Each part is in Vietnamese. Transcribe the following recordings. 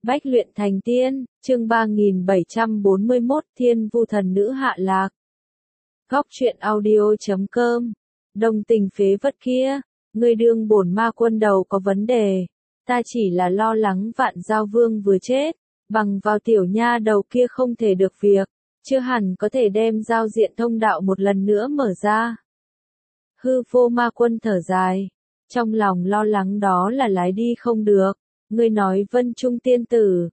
Bách luyện thành tiên, chương 3741 Thiên Vu Thần Nữ Hạ Lạc. Góc truyện audio.com. Đồng tình phế vật kia, ngươi đương bổn ma quân đầu có vấn đề. Ta chỉ là lo lắng Vạn Giao Vương vừa chết, bằng vào tiểu nha đầu kia không thể được việc, chưa hẳn có thể đem giao diện thông đạo một lần nữa mở ra. Hư vô ma quân thở dài, trong lòng lo lắng đó là lái đi không được. Ngươi nói Vân Trung tiên tử,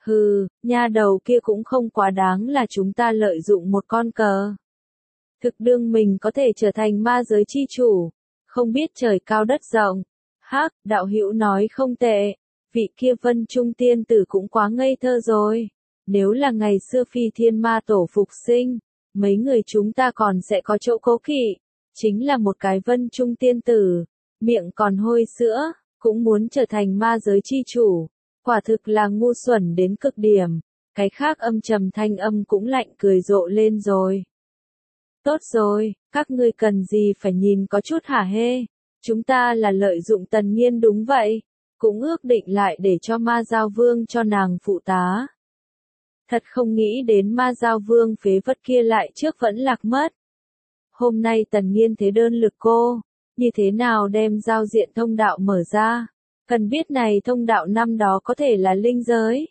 nha đầu kia cũng không quá đáng là chúng ta lợi dụng một con cờ. Thực đương mình có thể trở thành ma giới chi chủ, không biết trời cao đất rộng. Hắc, đạo hữu nói không tệ, vị kia Vân Trung tiên tử cũng quá ngây thơ rồi. Nếu là ngày xưa Phi Thiên Ma Tổ phục sinh, mấy người chúng ta còn sẽ có chỗ cố kỵ. Chính là một cái Vân Trung tiên tử, miệng còn hôi sữa, cũng muốn trở thành ma giới chi chủ, quả thực là ngu xuẩn đến cực điểm. Cái khác âm trầm thanh âm cũng lạnh cười rộ lên rồi. Tốt rồi, các ngươi cần gì phải nhìn có chút hả hê, chúng ta là lợi dụng Tần Nghiên đúng vậy, cũng ước định lại để cho Ma Giao Vương cho nàng phụ tá. Thật không nghĩ đến Ma Giao Vương phế vật kia lại trước vẫn lạc mất. Hôm nay Tần Nghiên thế đơn lực cô, như thế nào đem giao diện thông đạo mở ra? Cần biết này thông đạo năm đó có thể là linh giới,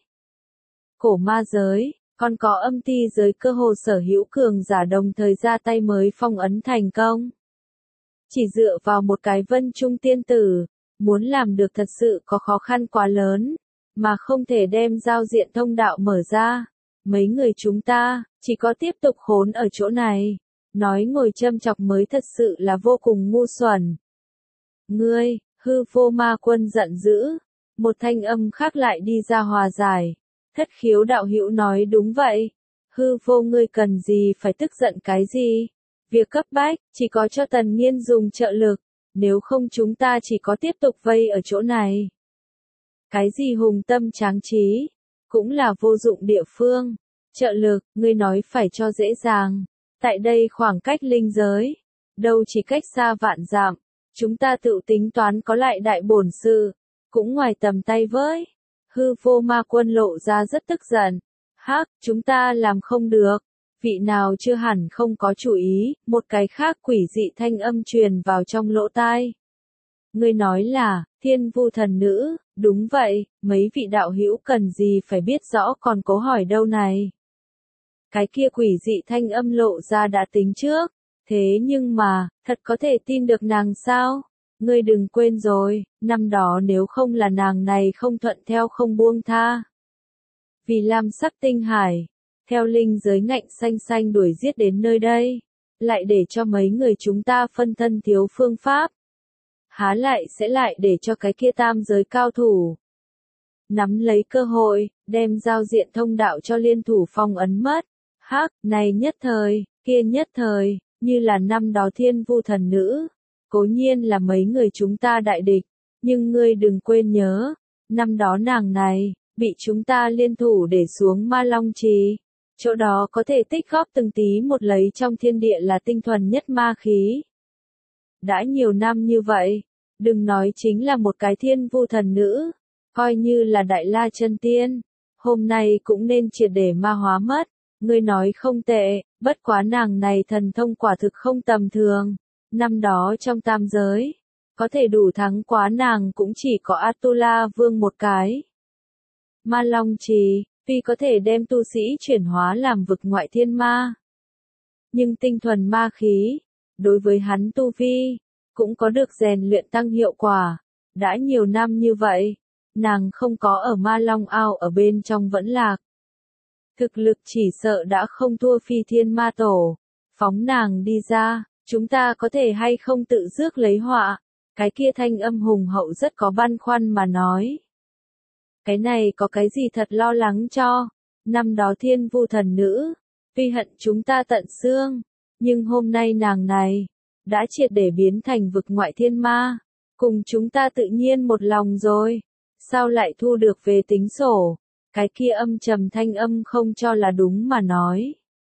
cổ ma giới, còn có âm ti giới cơ hồ sở hữu cường giả đồng thời ra tay mới phong ấn thành công. Chỉ dựa vào một cái Vân Trung tiên tử, muốn làm được thật sự có khó khăn quá lớn, mà không thể đem giao diện thông đạo mở ra. Mấy người chúng ta, chỉ có tiếp tục khốn ở chỗ này. Nói ngồi châm chọc mới thật sự là vô cùng ngu xuẩn. Ngươi, hư vô ma quân giận dữ. Một thanh âm khác lại đi ra hòa giải. Thất khiếu đạo hữu nói đúng vậy. Hư vô ngươi cần gì phải tức giận cái gì? Việc cấp bách, chỉ có cho Tần Nghiên dùng trợ lực. Nếu không chúng ta chỉ có tiếp tục vây ở chỗ này. Cái gì hùng tâm tráng trí? Cũng là vô dụng địa phương. Trợ lực, ngươi nói phải cho dễ dàng. Tại đây khoảng cách linh giới, đâu chỉ cách xa vạn dặm, chúng ta tự tính toán có lại đại bổn sự, cũng ngoài tầm tay với. Hư vô ma quân lộ ra rất tức giận. Hắc, chúng ta làm không được. Vị nào chưa hẳn không có chủ ý, một cái khác quỷ dị thanh âm truyền vào trong lỗ tai. Ngươi nói là, Thiên Vu thần nữ, đúng vậy, mấy vị đạo hữu cần gì phải biết rõ còn cố hỏi đâu này. Cái kia quỷ dị thanh âm lộ ra đã tính trước, thế nhưng mà, thật có thể tin được nàng sao? Ngươi đừng quên rồi, năm đó nếu không là nàng này không thuận theo không buông tha. Vì lam sắc tinh hải, theo linh giới ngạnh xanh xanh đuổi giết đến nơi đây, lại để cho mấy người chúng ta phân thân thiếu phương pháp. Há lại sẽ lại để cho cái kia tam giới cao thủ nắm lấy cơ hội, đem giao diện thông đạo cho liên thủ phong ấn mất. Hắc, này nhất thời, kia nhất thời, như là năm đó Thiên Vu thần nữ. Cố nhiên là mấy người chúng ta đại địch, nhưng ngươi đừng quên nhớ, năm đó nàng này, bị chúng ta liên thủ để xuống Ma Long Trì. Chỗ đó có thể tích góp từng tí một lấy trong thiên địa là tinh thuần nhất ma khí. Đã nhiều năm như vậy, đừng nói chính là một cái Thiên Vu thần nữ, coi như là Đại La chân tiên, hôm nay cũng nên triệt để ma hóa mất. Ngươi nói không tệ, bất quá nàng này thần thông quả thực không tầm thường. Năm đó trong tam giới, có thể đủ thắng quá nàng cũng chỉ có Atula Vương một cái. Ma Long Trì, tuy có thể đem tu sĩ chuyển hóa làm vực ngoại thiên ma, nhưng tinh thuần ma khí, đối với hắn tu vi, cũng có được rèn luyện tăng hiệu quả. Đã nhiều năm như vậy, nàng không có ở Ma Long ao ở bên trong vẫn lạc. Thực lực chỉ sợ đã không thua Phi Thiên Ma Tổ. Phóng nàng đi ra, chúng ta có thể hay không tự rước lấy họa. Cái kia thanh âm hùng hậu rất có băn khoăn mà nói. Cái này có cái gì thật lo lắng cho. Năm đó Thiên Vu thần nữ, tuy hận chúng ta tận xương, nhưng hôm nay nàng này, đã triệt để biến thành vực ngoại thiên ma. Cùng chúng ta tự nhiên một lòng rồi. Sao lại thu được về tính sổ? Cái kia âm trầm thanh âm không cho là đúng mà nói.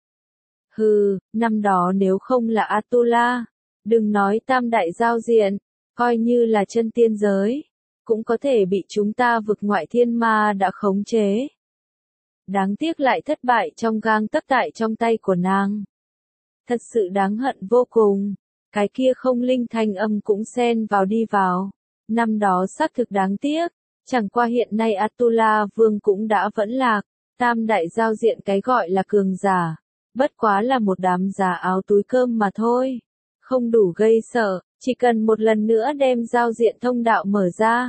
Năm đó nếu không là Atula, đừng nói tam đại giao diện, coi như là chân tiên giới, cũng có thể bị chúng ta vực ngoại thiên ma đã khống chế. Đáng tiếc lại thất bại trong gang tấc tại trong tay của nàng. Thật sự đáng hận vô cùng. Cái kia không linh thanh âm cũng xen vào đi vào. Năm đó xác thực đáng tiếc. Chẳng qua hiện nay Atula Vương cũng đã vẫn lạc. Tam đại giao diện cái gọi là cường giả. Bất quá là một đám giả áo túi cơm mà thôi. Không đủ gây sợ. Chỉ cần một lần nữa đem giao diện thông đạo mở ra.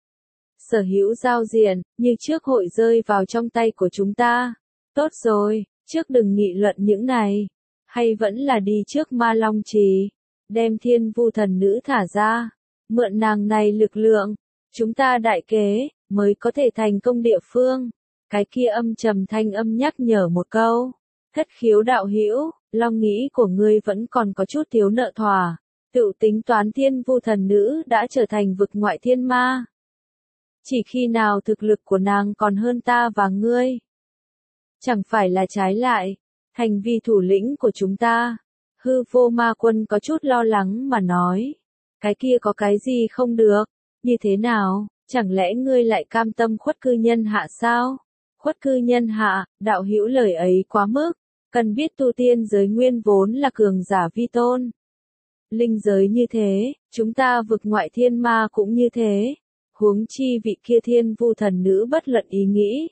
Sở hữu giao diện, như trước hội rơi vào trong tay của chúng ta. Tốt rồi, trước đừng nghị luận những này. Hay vẫn là đi trước Ma Long Trì. Đem thiên vu thần nữ thả ra. Mượn nàng này lực lượng. Chúng ta đại kế, mới có thể thành công địa phương. Cái kia âm trầm thanh âm nhắc nhở một câu. Thất khiếu đạo hữu, long nghĩ của ngươi vẫn còn có chút thiếu nợ thỏa. Tự tính toán thiên vu thần nữ đã trở thành vực ngoại thiên ma. Chỉ khi nào thực lực của nàng còn hơn ta và ngươi. Chẳng phải là trái lại, thành vi thủ lĩnh của chúng ta. Hư vô ma quân có chút lo lắng mà nói. Cái kia có cái gì không được, như thế nào, chẳng lẽ ngươi lại cam tâm khuất cư nhân hạ sao? Khuất cư nhân hạ, đạo hữu lời ấy quá mức, cần biết tu tiên giới nguyên vốn là cường giả vi tôn. Linh giới như thế, chúng ta vực ngoại thiên ma cũng như thế. Huống chi vị kia thiên vu thần nữ bất luận ý nghĩ.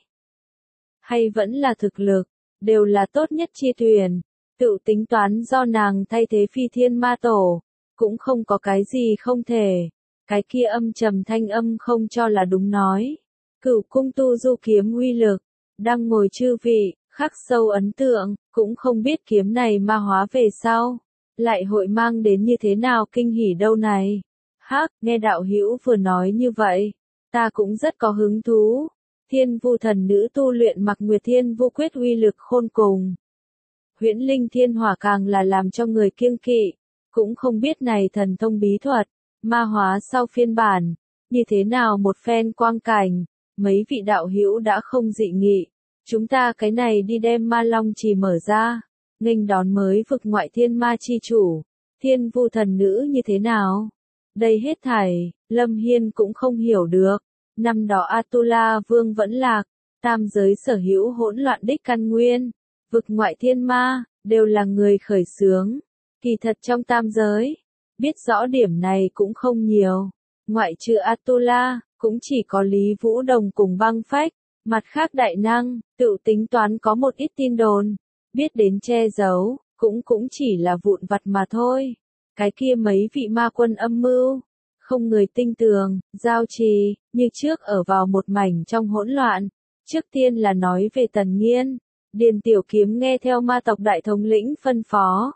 Hay vẫn là thực lực, đều là tốt nhất chi tuyển. Tự tính toán do nàng thay thế phi thiên ma tổ, cũng không có cái gì không thể. Cái kia âm trầm thanh âm không cho là đúng nói. Cửu cung tu du kiếm uy lực, đang ngồi chư vị, khắc sâu ấn tượng, cũng không biết kiếm này ma hóa về sau. Lại hội mang đến như thế nào kinh hỉ đâu này. Hắc, nghe đạo hữu vừa nói như vậy, ta cũng rất có hứng thú. Thiên vu thần nữ tu luyện Mặc Nguyệt Thiên Vu Quyết uy lực khôn cùng. Huyễn linh thiên hỏa càng là làm cho người kiêng kỵ, cũng không biết này thần thông bí thuật, ma hóa sau phiên bản, như thế nào một phen quang cảnh, mấy vị đạo hữu đã không dị nghị. Chúng ta cái này đi đem Ma Long Trì mở ra, nghênh đón mới vực ngoại thiên ma chi chủ, thiên vu thần nữ như thế nào? Đây hết thảy, Lâm Hiên cũng không hiểu được. Năm đó Atula Vương vẫn lạc, tam giới sở hữu hỗn loạn đích căn nguyên, vực ngoại thiên ma, đều là người khởi xướng. Kỳ thật trong tam giới, biết rõ điểm này cũng không nhiều. Ngoại trừ Atula, cũng chỉ có Lý Vũ Đồng cùng Băng Phách, mặt khác đại năng, tự tính toán có một ít tin đồn, biết đến che giấu, cũng chỉ là vụn vặt mà thôi. Cái kia mấy vị ma quân âm mưu, không người tinh tường, giao trì, như trước ở vào một mảnh trong hỗn loạn. Trước tiên là nói về Tần Nghiên, Điền Tiểu Kiếm nghe theo ma tộc đại thống lĩnh phân phó.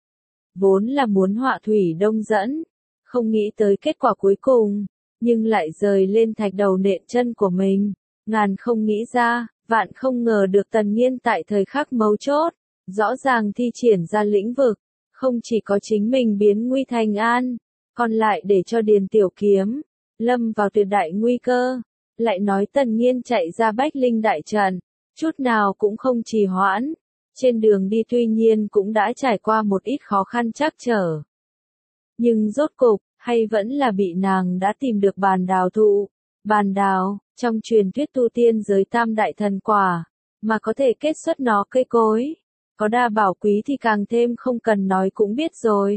Vốn là muốn họa thủy đông dẫn, không nghĩ tới kết quả cuối cùng, nhưng lại rời lên thạch đầu nện chân của mình. Ngàn không nghĩ ra, vạn không ngờ được Tần Nghiên tại thời khắc mấu chốt, rõ ràng thi triển ra lĩnh vực, không chỉ có chính mình biến nguy thành an, còn lại để cho Điền Tiểu Kiếm lâm vào tuyệt đại nguy cơ. Lại nói Tần Nghiên chạy ra Bách Linh đại trận, chút nào cũng không trì hoãn. Trên đường đi tuy nhiên cũng đã trải qua một ít khó khăn trắc trở. Nhưng rốt cục, hay vẫn là bị nàng đã tìm được bàn đào thụ. Bàn đào, trong truyền thuyết tu tiên giới tam đại thần quả, mà có thể kết xuất nó cây cối. Có đa bảo quý thì càng thêm không cần nói cũng biết rồi.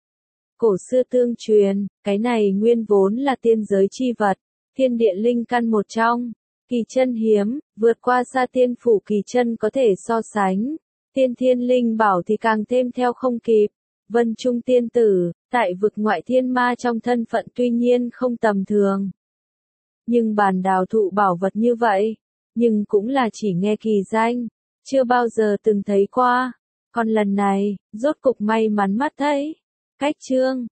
Cổ xưa tương truyền, cái này nguyên vốn là tiên giới chi vật, thiên địa linh căn một trong, kỳ chân hiếm, vượt qua xa tiên phủ kỳ chân có thể so sánh, tiên thiên linh bảo thì càng thêm theo không kịp. Vân Trung tiên tử, tại vực ngoại thiên ma trong thân phận tuy nhiên không tầm thường. Nhưng bàn đào thụ bảo vật như vậy, nhưng cũng là chỉ nghe kỳ danh, chưa bao giờ từng thấy qua. Còn lần này, rốt cục may mắn mắt thấy. Cách chương